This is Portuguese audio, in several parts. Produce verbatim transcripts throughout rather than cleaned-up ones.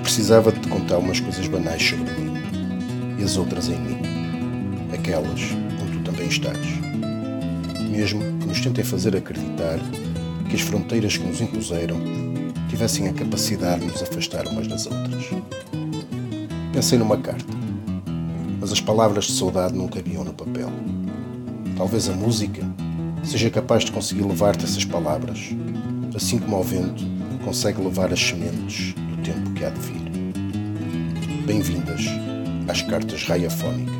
precisava de te contar umas coisas banais sobre mim e as outras em mim, aquelas onde tu também estás, mesmo que nos tentem fazer acreditar que as fronteiras que nos impuseram tivessem a capacidade de nos afastar umas das outras. Pensei numa carta, mas as palavras de saudade não cabiam no papel. Talvez a música seja capaz de conseguir levar-te essas palavras, assim como ao vento consegue levar as sementes do tempo que há de vir. Bem-vindas às cartas radiofónicas.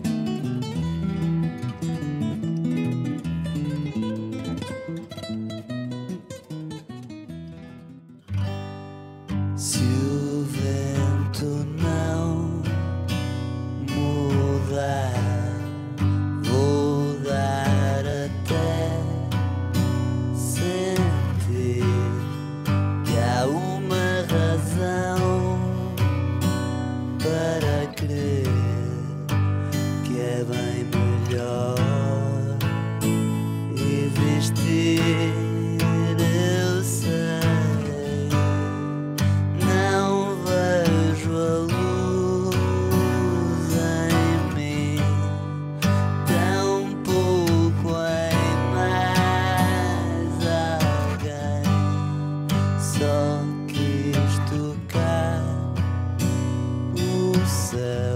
Se o vento não mudar, vou dar até sentir que há uma razão para crer que é bem melhor existir. Eu sei, não vejo a luz em mim, tampouco em mais alguém. Só quis tocar o céu,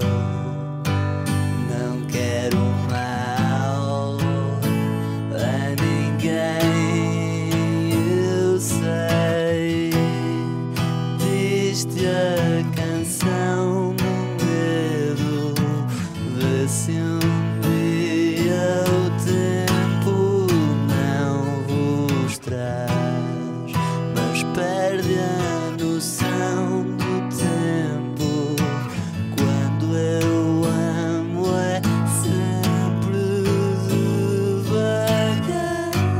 não quero mal a ninguém. Eu sei, diz-te a canção do medo, vê se um dia o tempo não vos traz, mas perde a noção do tempo. Quando eu amo é sempre devagar.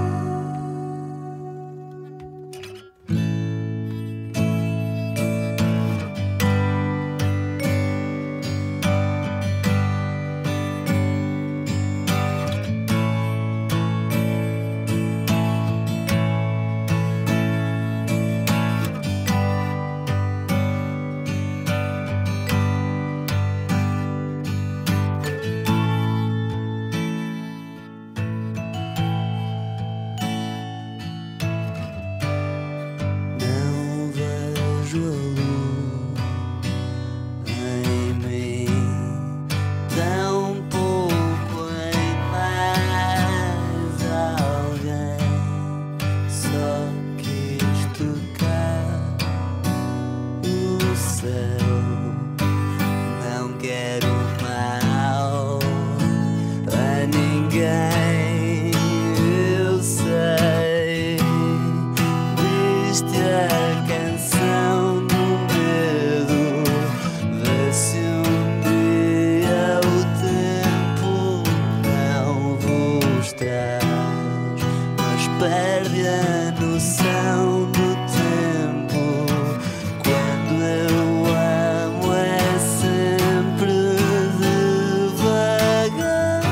Não vejo a luz em mim, tampouco em mais alguém. Só quis tocar o céu, não quero mal a ninguém. Eu sei, diz-te a canção do medo, vê se um dia o tempo não vos traz, mas perde a noção do tempo. Quando eu amo é sempre devagar.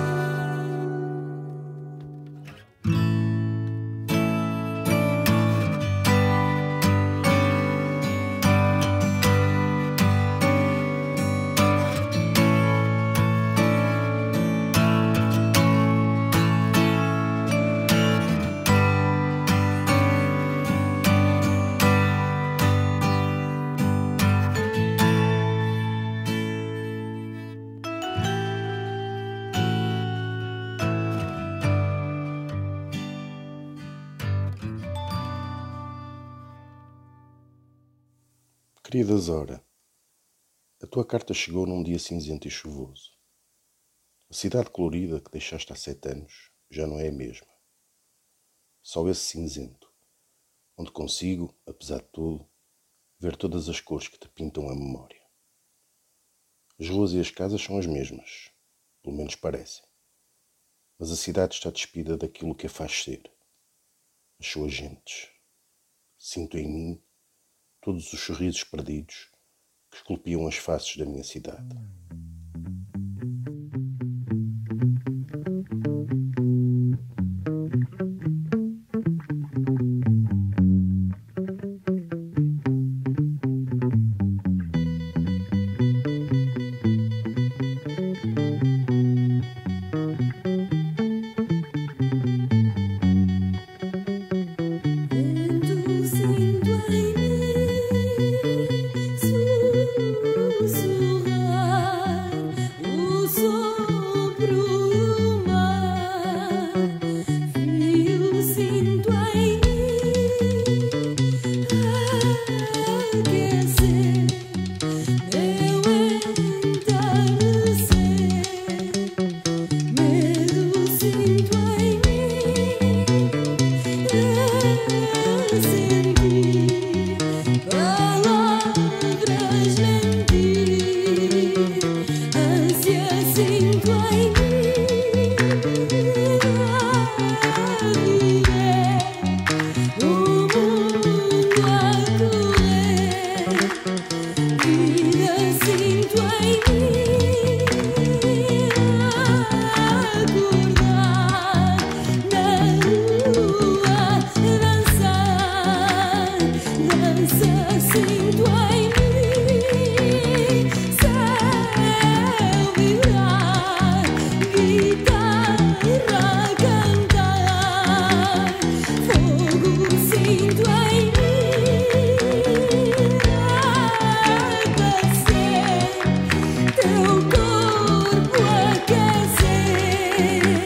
Querida Zora, a tua carta chegou num dia cinzento e chuvoso. A cidade colorida que deixaste há sete anos já não é a mesma. Só esse cinzento, onde consigo, apesar de tudo, ver todas as cores que te pintam a memória. As ruas e as casas são as mesmas, pelo menos parecem. Mas a cidade está despida daquilo que a faz ser. As suas gentes. Sinto em mim todos os sorrisos perdidos que esculpiam as faces da minha cidade.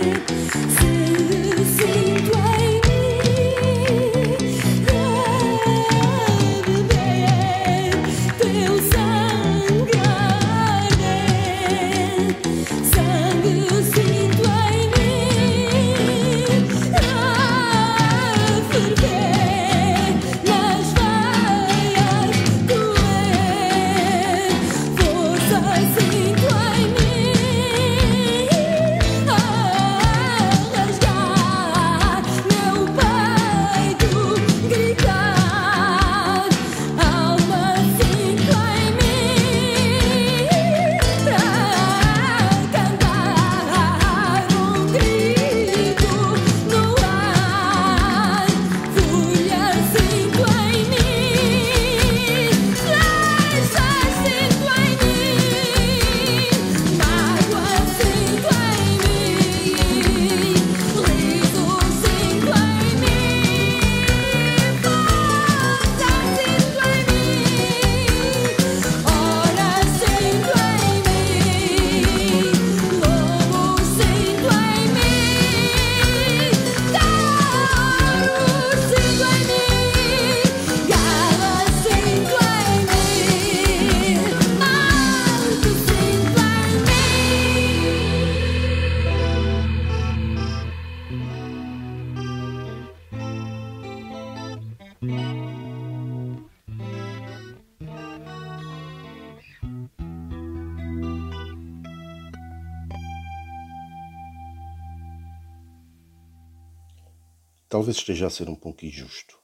Talvez esteja a ser um pouco injusto.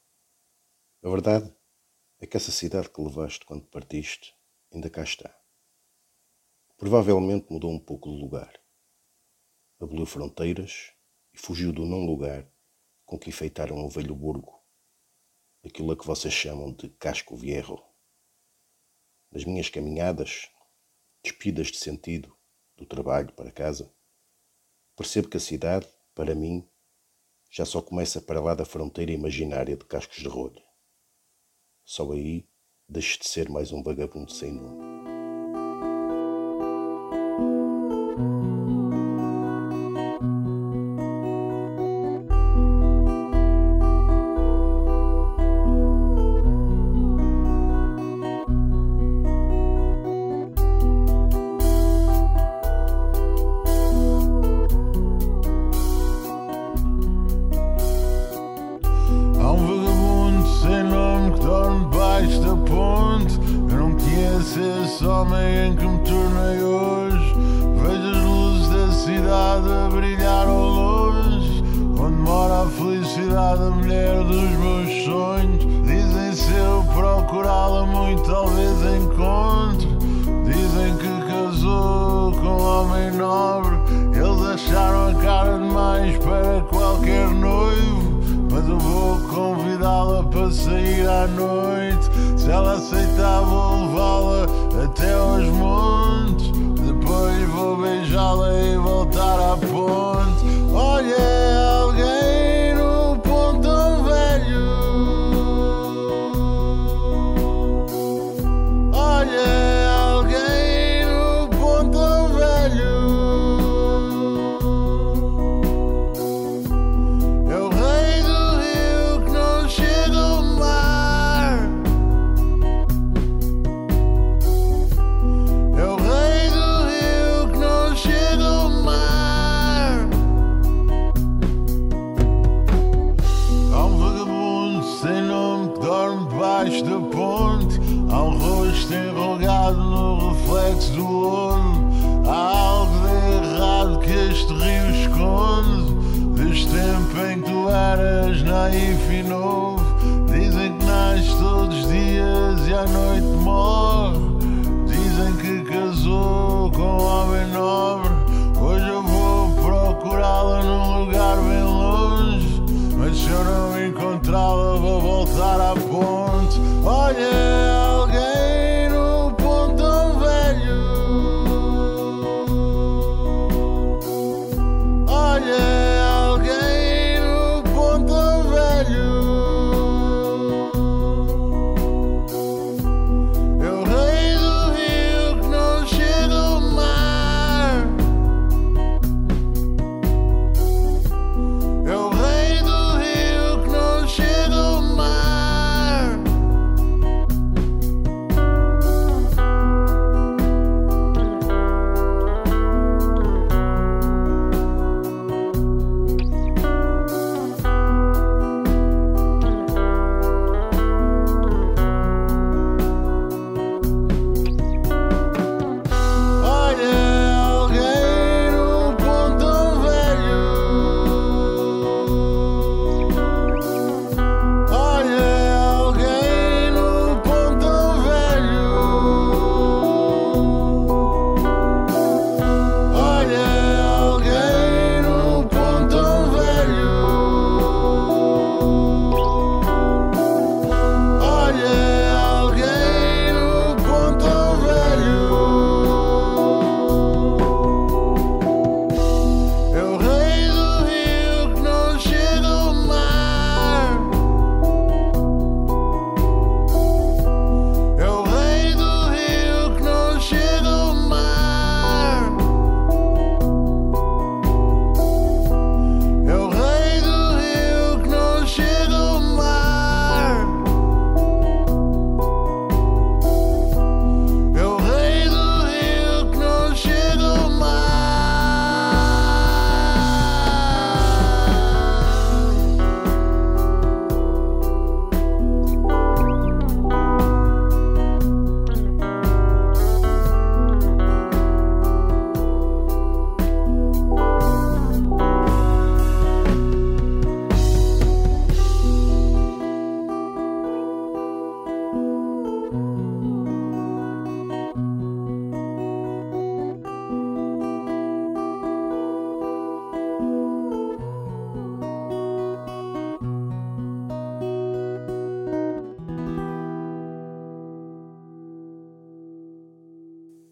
A verdade é que essa cidade que levaste quando partiste ainda cá está. Provavelmente mudou um pouco de lugar. Aboliu fronteiras e fugiu do não-lugar com que enfeitaram o velho burgo, aquilo a que vocês chamam de casco viejo. Nas minhas caminhadas, despidas de sentido, do trabalho para casa, percebo que a cidade, para mim, já só começa para lá da fronteira imaginária de cascos de rolha. Só aí deixo de ser mais um vagabundo sem nome. Esse homem em que me tornei hoje, vejo as luzes da cidade a brilhar ao longe, onde mora a felicidade, a mulher dos meus sonhos. Dizem se eu procurá-la muito talvez encontre. Dizem que casou com um homem nobre, eles acharam a cara demais para qualquer noivo, mas eu vou convidá-la para sair à noite. Se ela aceitar vou levá-la até aos montes, depois vou beijá-la e voltar à ponte. Olha, é alguém no pontão velho. Olha, é alguém no pontão velho. É o rei do rio que não chega ao mar. É o rei do rio que não chega ao mar. Há um vagabundo sem nome que dorme debaixo da ponte. Há um rosto enrugado no reflexo do olho. Há algo de errado que este rio esconde, desde o tempo em que tu eras naif e novo. Dizem que nasce todos os dias e à noite morre. Dizem que casou com um homem nobre. Hoje eu vou procurá-la num lugar bem longe, mas se eu não encontrá-la vou voltar à ponte. Olha, é alguém no pontão velho. Olha, é alguém no pontão velho.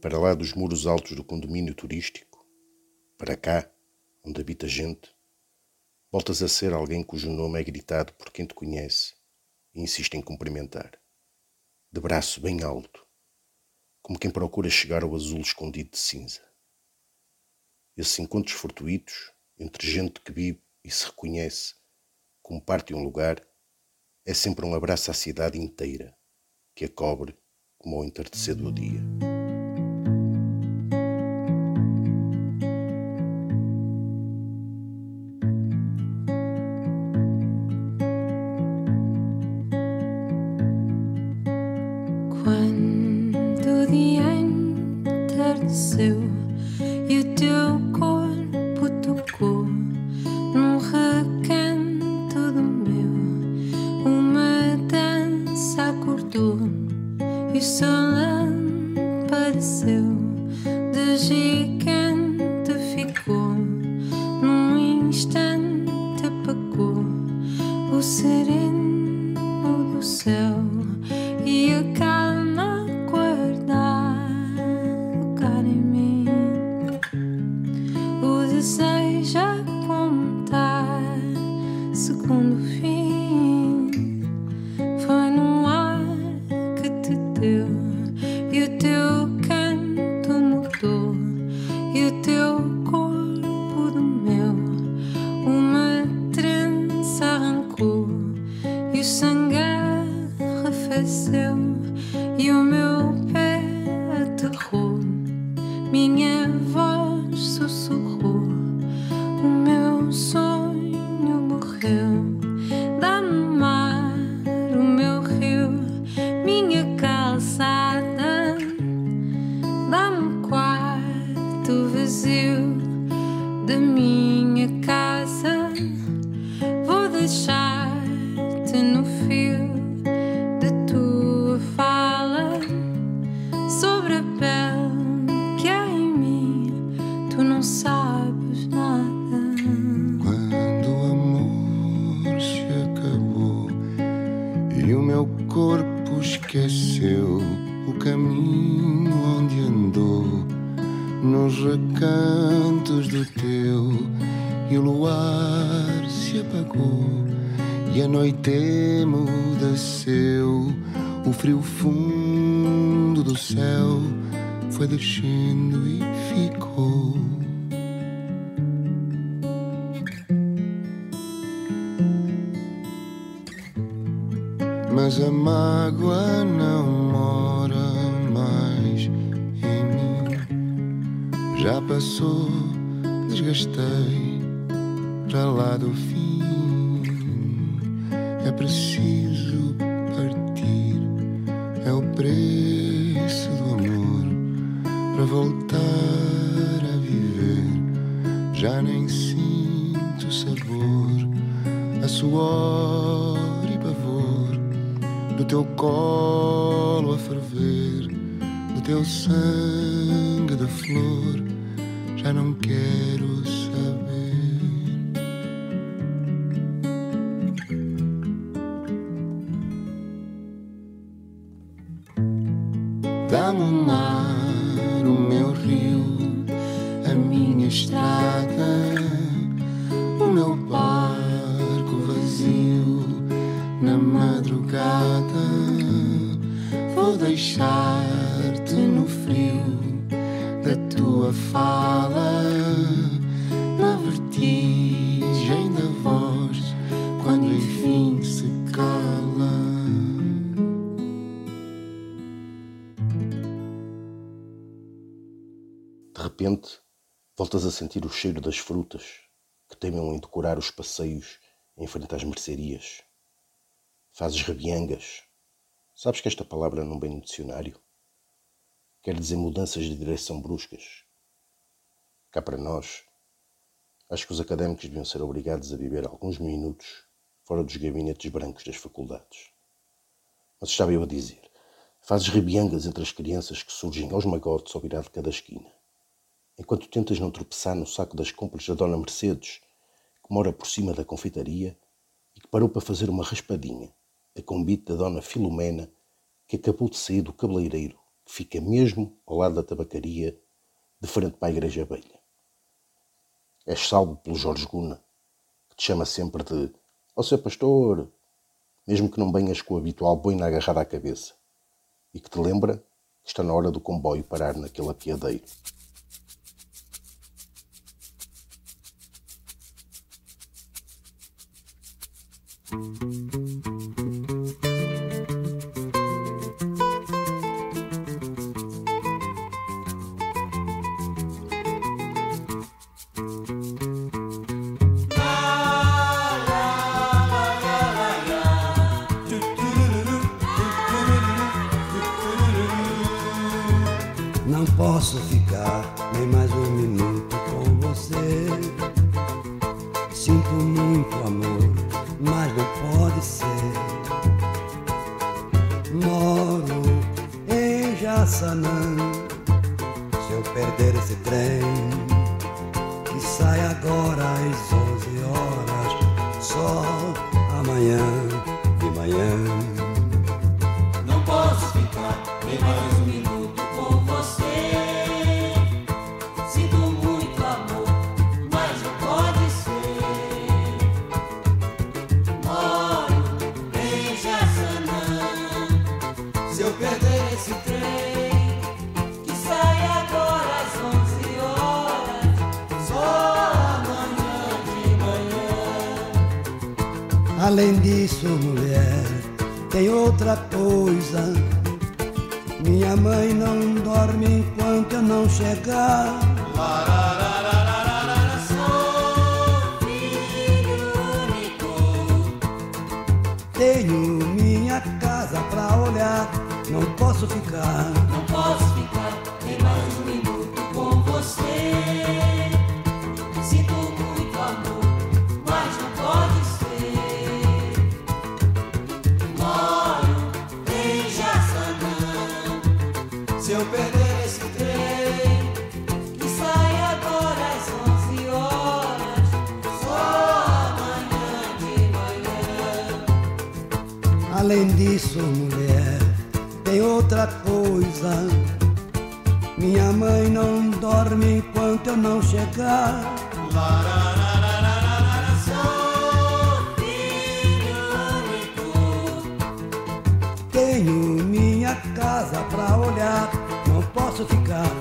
para lá dos muros altos do condomínio turístico, para cá, onde habita gente, voltas a ser alguém cujo nome é gritado por quem te conhece e insiste em cumprimentar, de braço bem alto, como quem procura chegar ao azul escondido de cinza. Esses encontros fortuitos entre gente que vive e se reconhece como parte de um lugar é sempre um abraço à cidade inteira que a cobre como ao entardecer do dia. Quando o dia entardeceu e o teu corpo tocou num recanto do meu, uma dança acordou e o sol apareceu, de gigante ficou, num instante apagou o sereno do céu e a calma guardar lugar em mim, o desejo a contar segundo o fim, foi no ar que te deu e o teu canto mudou e o teu corpo do meu, uma trança arrancou e o sangue arrefeceu e o meu pé aterrou, minha voz sussurrou, o meu sonho morreu. Dá-me mar, o meu rio, minha calçada, dá-me quarto vazio da minha casa, vou deixar-te no fio da tua fala, sobre a pele que há em mim, tu não sabes nada. Quando o amor se acabou e o meu corpo esqueceu o caminho onde andou, nos recantos do teu, e o luar se apagou e a noite emudeceu, o frio fundo do céu foi descendo e ficou. Mas a mágoa não mora mais em mim, já passou, desgastei para lá do fim. É preciso partir, é o preço do amor, para voltar a viver. Já nem sinto sabor, a suor e pavor do teu colo a ferver, do teu sangue de flor, já não quero saber. Dá-me o mar, o meu rio, a minha estrada, o meu barco vazio na madrugada. Vou deixar-te no frio da tua fala, na vertigem da voz, quando enfim se cala. De repente, voltas a sentir o cheiro das frutas que teimam em decorar os passeios em frente às mercearias. Fazes rabiangas. Sabes que esta palavra não vem no dicionário? Quer dizer mudanças de direção bruscas. Cá para nós, acho que os académicos deviam ser obrigados a viver alguns minutos fora dos gabinetes brancos das faculdades. Mas estava eu a dizer, fazes rabiangas entre as crianças que surgem aos magotes ao virar de cada esquina, enquanto tentas não tropeçar no saco das compras da Dona Mercedes, que mora por cima da confeitaria e que parou para fazer uma raspadinha, a convite da Dona Filomena, que acabou de sair do cabeleireiro, que que fica mesmo ao lado da tabacaria, de frente para a Igreja Velha. És salvo pelo Jorge Guna, que te chama sempre de "Ó seu pastor", mesmo que não venhas com o habitual boina agarrada à cabeça, e que te lembra que está na hora do comboio parar naquele apiadeiro. Não posso ficar nem mais um minuto com você. Sinto muito amor, mas não pode ser. Moro em Jaçanã. Se eu perder esse trem que sai agora às onze horas, só amanhã de manhã. Não posso ficar nem mais um minuto. Sinto muito amor, mas não pode ser. Moro em Jaçanã. Se eu perder esse trem que sai agora às onze horas, só amanhã de manhã. Além disso, mulher, tem outra coisa. Minha mãe não dorme enquanto eu não chegar. Sou filho único. Tenho minha casa pra olhar. Não posso ficar. Não posso ficar nem mais um minuto com você. Sinto muito amor, mas não pode ser. Moro em Jaçanã. Se eu perder esse trem que sai agora às onze horas, só amanhã de manhã. Além disso, mulher, tem outra coisa. Minha mãe não dorme enquanto eu não chegar. Sou filho único. Tenho minha casa pra olhar. Não posso ficar.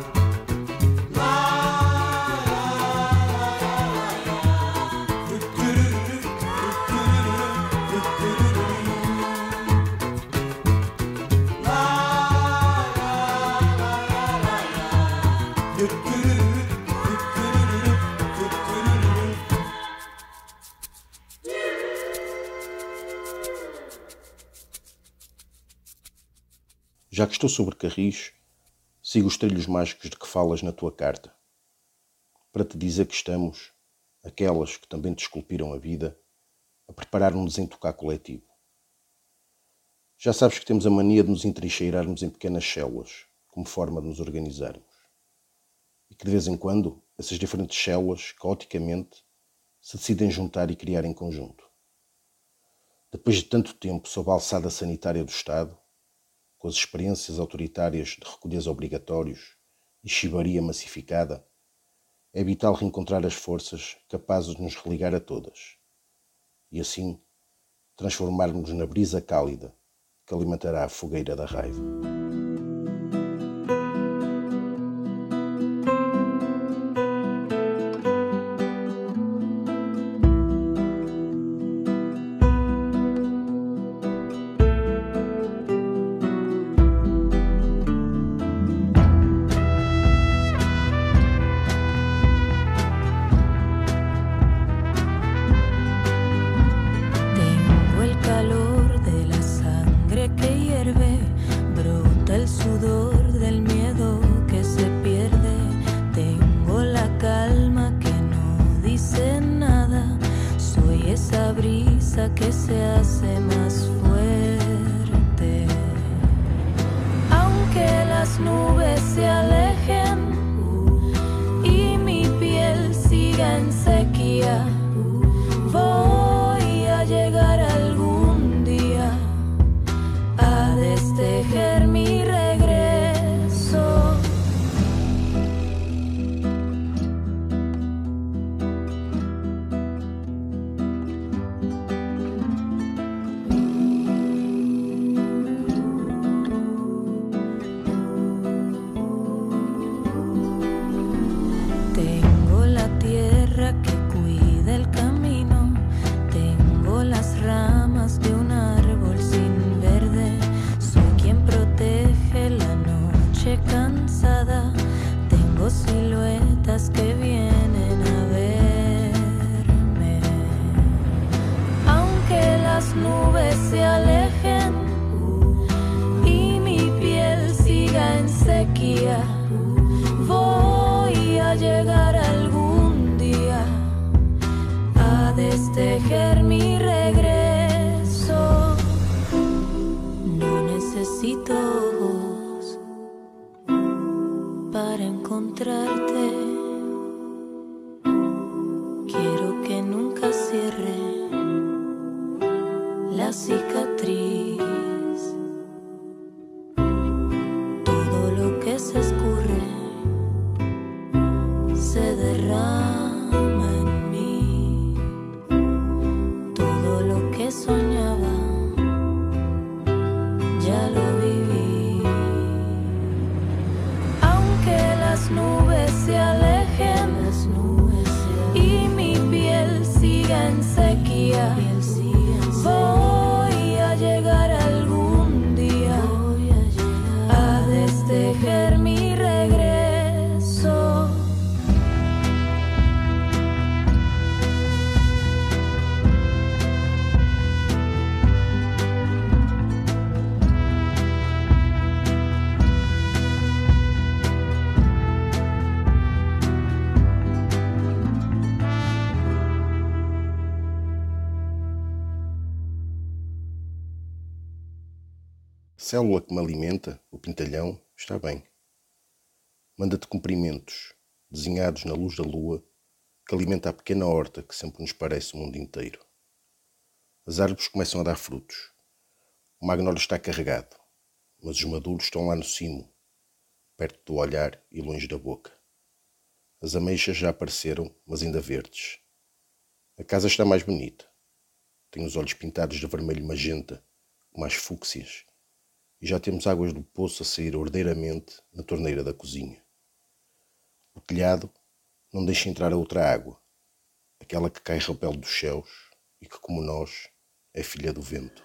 Já que estou sobre Carris, sigo os trilhos mágicos de que falas na tua carta, para te dizer que estamos, aquelas que também te esculpiram a vida, a preparar um desentocar coletivo. Já sabes que temos a mania de nos entrincheirarmos em pequenas células, como forma de nos organizarmos. E que de vez em quando, essas diferentes células, caoticamente, se decidem juntar e criar em conjunto. Depois de tanto tempo sob a alçada sanitária do Estado, com as experiências autoritárias de recolhas obrigatórios e chibaria massificada, é vital reencontrar as forças capazes de nos religar a todas e, assim, transformarmos-nos na brisa cálida que alimentará a fogueira da raiva. Que se hace más fuerte, aunque las nubes se alejen y mi piel siga en sequía, voy a llegar algún día a destejer mi regreso. se alejen y mi piel siga en sequía. Voy a llegar algún día a destejer mi regreso. No necesito ojos para encontrarte. Quiero que nunca cierre la cicatriz. Todo lo que se escurre se derrama en mí. Todo lo que soñaba ya lo viví. Aunque las nubes se alejen, las nubes se alejen y mi piel siga en sequía, voy a llegar algún día a destejer mi regreso. Célula que me alimenta, o pintalhão, está bem. Manda-te cumprimentos, desenhados na luz da lua, que alimenta a pequena horta que sempre nos parece o mundo inteiro. As árvores começam a dar frutos. O magnólio está carregado, mas os maduros estão lá no cimo, perto do olhar e longe da boca. As ameixas já apareceram, mas ainda verdes. A casa está mais bonita. Tem os olhos pintados de vermelho magenta, como as fúcsias, e já temos águas do poço a sair ordeiramente na torneira da cozinha. O telhado não deixa entrar a outra água, aquela que cai rapel dos céus e que, como nós, é filha do vento.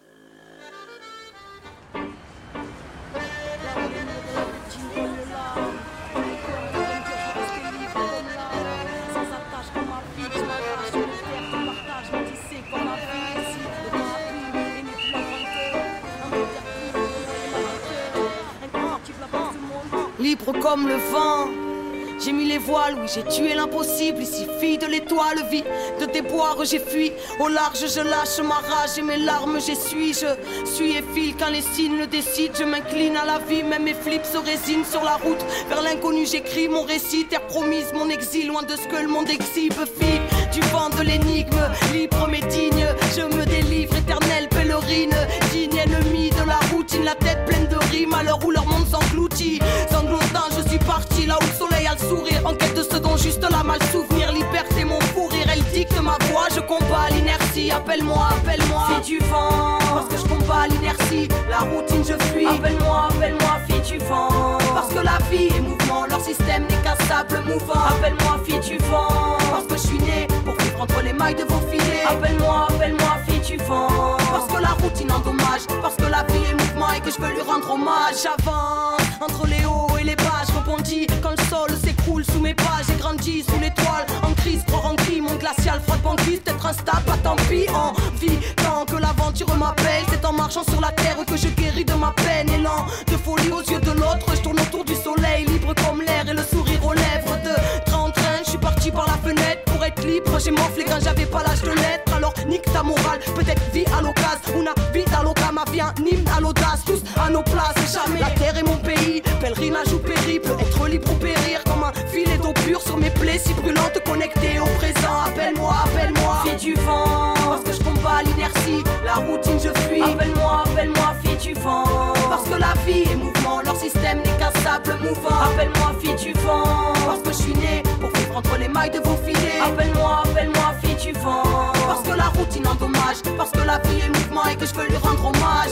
Libre comme le vent, j'ai mis les voiles, oui j'ai tué l'impossible. Ici fille de l'étoile, vie de déboire, j'ai fui. Au large je lâche ma rage et mes larmes j'essuie. Je suis et file quand les signes le décident. Je m'incline à la vie, même mes flips se résignent. Sur la route vers l'inconnu j'écris mon récit. Terre promise, mon exil, loin de ce que le monde exhibe. Fille du vent de l'énigme, libre mais digne. Je me délivre, éternelle pèlerine. Digne ennemi de la routine, la tête pleine de rimes. À l'heure où leur monde s'engloutit, sanglotant je suis parti là où le soleil a le sourire. En quête de ce dont juste la mal souvenir. Liberté mon fou rire, elle dicte ma voix. Je combats l'inertie, appelle-moi, appelle-moi fille du vent, parce que je combats l'inertie. La routine je fuis, appelle-moi, appelle-moi fille du vent, parce que la vie est mouvement. Leur système n'est qu'un sable mouvant. Appelle-moi fille du vent, parce que je suis né pour vivre entre les mailles de vos filets. Appelle-moi, appelle-moi fille du vent, parce que la routine endommage. Parce que la vie est mouvement et que je veux lui rendre hommage. J'avance entre les hauts et les bas, je rebondis quand le sol s'écroule sous mes pas. J'ai grandi sous l'étoile, en crise, croire en cri. Mon glacial, froid de banquise, peut-être instable, pas tant pis. En vie, tant que l'aventure m'appelle, c'est en marchant sur la terre que je guéris de ma peine. Élan de folie aux yeux de l'autre, je tourne autour du soleil, libre comme l'air et le sourire aux lèvres. De train en train, je suis parti par la fenêtre pour être libre. J'ai morflé quand j'avais pas l'âge de l'être. Alors nique ta morale, peut-être vie à l'occasion. Una vida loca, ma vie un hymne à l'audace. Tous à nos places, jamais la terre est mon pays. Pèlerinage ou périple, être libre ou périr. Comme un filet d'eau pure sur mes plaies si brûlantes, connectées au présent. Appelle-moi, appelle-moi fille du vent, parce que je combats l'inertie. La routine je fuis. Appelle-moi, appelle-moi fille du vent, parce que la vie est mouvement. Leur système n'est qu'un sable mouvant. Appelle-moi fille du vent, parce que je suis né pour vivre entre les mailles de vos filets. Appelle-moi, appelle-moi fille du vent, parce que la routine endommage. Parce que la vie est mouvement et que je veux lui rendre hommage.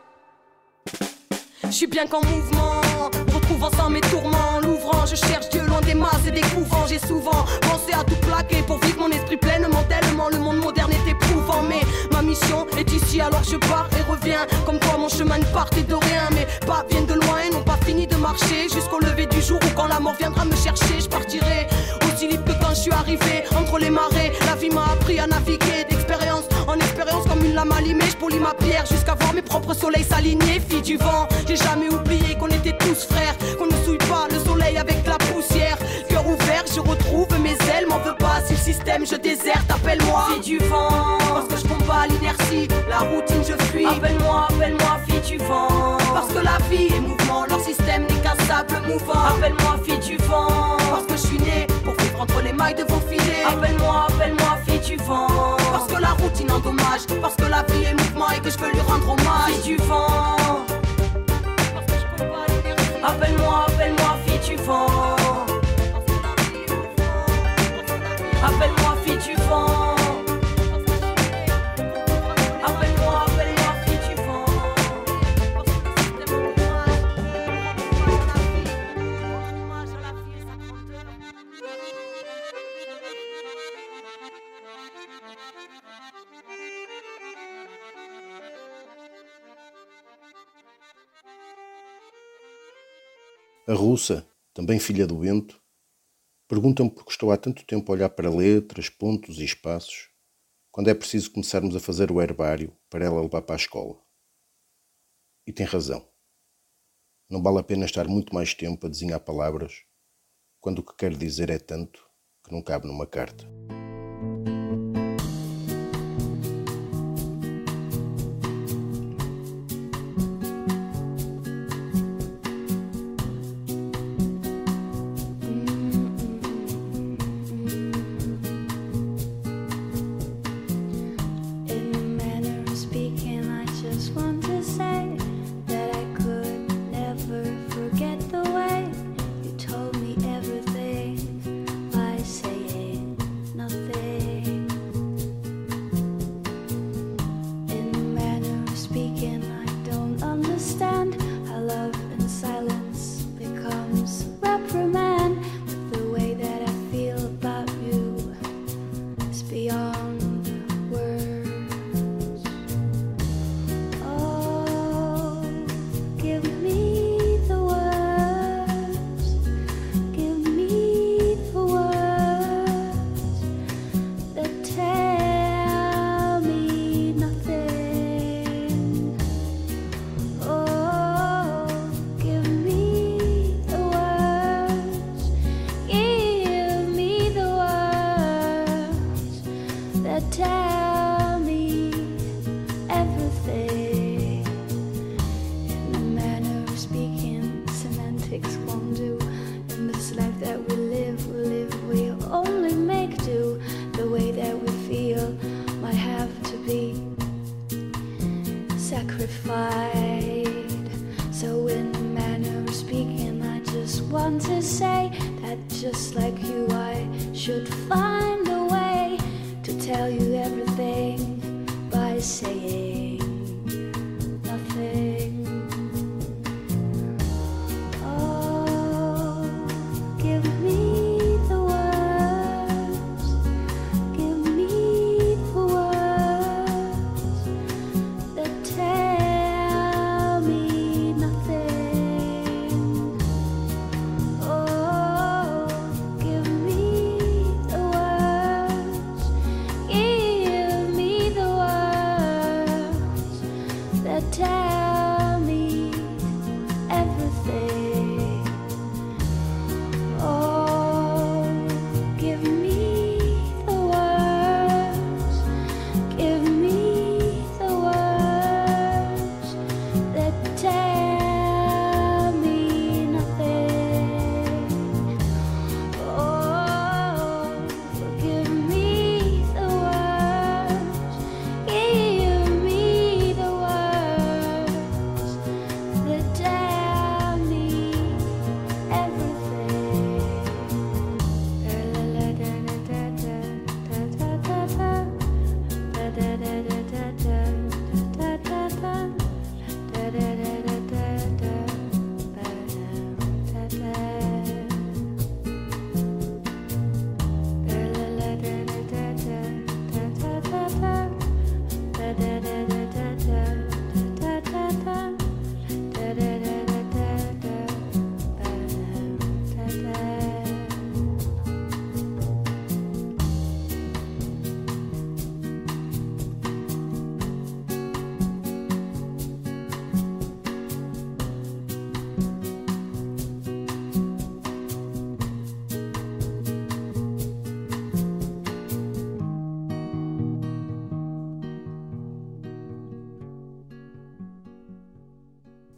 Je suis bien qu'en mouvement, retrouvant sans mes tourments. L'ouvrant, je cherche Dieu loin des masses et des couvents. J'ai souvent pensé à tout plaquer pour vivre mon esprit pleinement. Tellement le monde moderne est éprouvant. Mais ma mission est ici, alors je pars et reviens. Comme toi mon chemin ne partait de rien. Mes pas viennent de loin et n'ont pas fini de marcher. Jusqu'au lever du jour où quand la mort viendra me chercher, je partirai aussi libre que quand je suis arrivé. Entre les marées, la vie m'a appris à naviguer. D'expérience en expérience comme une lame à envenimée, je polis ma pierre jusqu'à voir mes propres soleils s'aligner. Fille du vent, j'ai jamais oublié qu'on était tous frères, qu'on ne souille pas le soleil avec la poussière. Cœur ouvert, je retrouve mes ailes, m'en veux pas si le système je déserte. Appelle-moi fille du vent, parce que je combats l'inertie, la routine je fuis. Appelle-moi, appelle-moi fille du vent, parce que la vie est mouvement, leur système n'est qu'un sable mouvant. Appelle-moi fille du vent, parce que je suis né pour vivre entre les mailles de vos filets. Appelle-moi, appelle-moi fille du vent, parce que la routine endommage, parce que la vie est mouvement et que je veux lui rendre hommage. Fille du vent, parce que je combats l'inertie. Appelle-moi, appelle-moi fille du vent, appelle-moi fille du vent, appelle-moi, appelle-moi fille du vent, parce que le système est hommage à la vie et sa grandeur. A russa, também filha do vento, pergunta-me porque estou há tanto tempo a olhar para letras, pontos e espaços, quando é preciso começarmos a fazer o herbário para ela levar para a escola. E tem razão. Não vale a pena estar muito mais tempo a desenhar palavras, quando o que quero dizer é tanto que não cabe numa carta. Tell me everything. In a manner of speaking, semantics won't do. In this life that we live, we live, we only make do. The way that we feel might have to be sacrificed. So in a manner of speaking, I just want to say that just like you, I should find a way to tell you everything by saying nothing. Oh, give me the words, give me the words that tell me nothing. Oh, give me the words, give me the words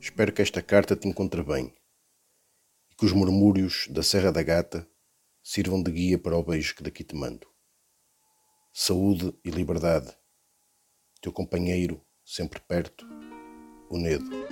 Espero que esta carta te encontre bem e que os murmúrios da Serra da Gata sirvam de guia para o beijo que daqui te mando. Saúde e liberdade. Teu companheiro, sempre perto, o Nedo.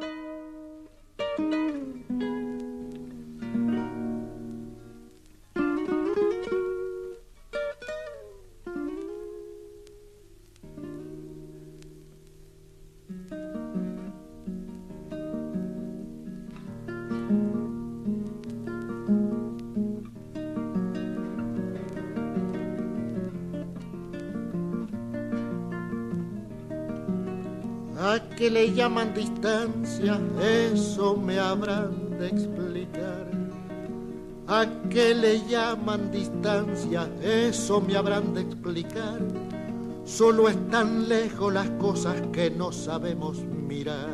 ¿A qué le llaman distancia? Eso me habrán de explicar. ¿A qué le llaman distancia? Eso me habrán de explicar. Solo están lejos las cosas que no sabemos mirar.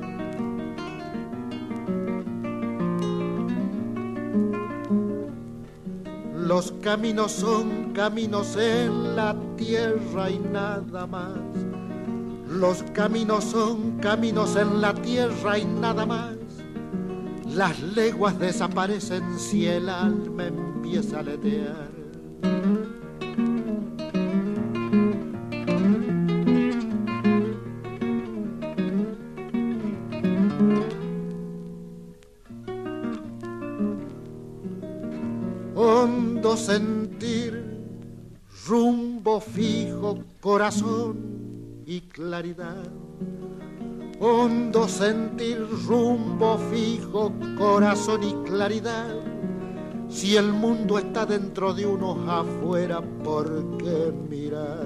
Los caminos son caminos en la tierra y nada más. Los caminos son caminos en la tierra y nada más. Las leguas desaparecen si el alma empieza a aletear. Hondo sentir, rumbo fijo, corazón y claridad. Hondo sentir, rumbo fijo, corazón y claridad. Si el mundo está dentro de uno, afuera, ¿por qué mirar?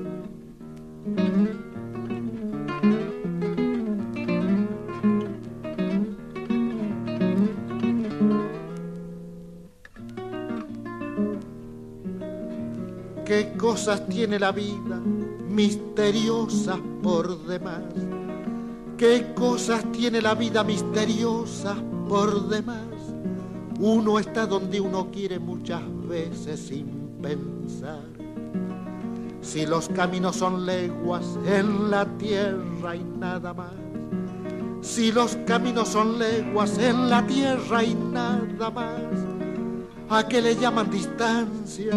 ¿Qué cosas tiene la vida? Misteriosas por demás. ¿Qué cosas tiene la vida? Misteriosas por demás. Uno está donde uno quiere muchas veces sin pensar. Si los caminos son leguas en la tierra y nada más. Si los caminos son leguas en la tierra y nada más. ¿A qué le llaman distancia?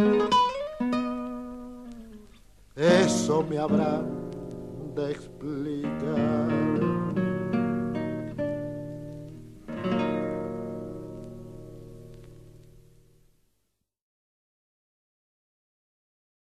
Eso me habrán de explicar.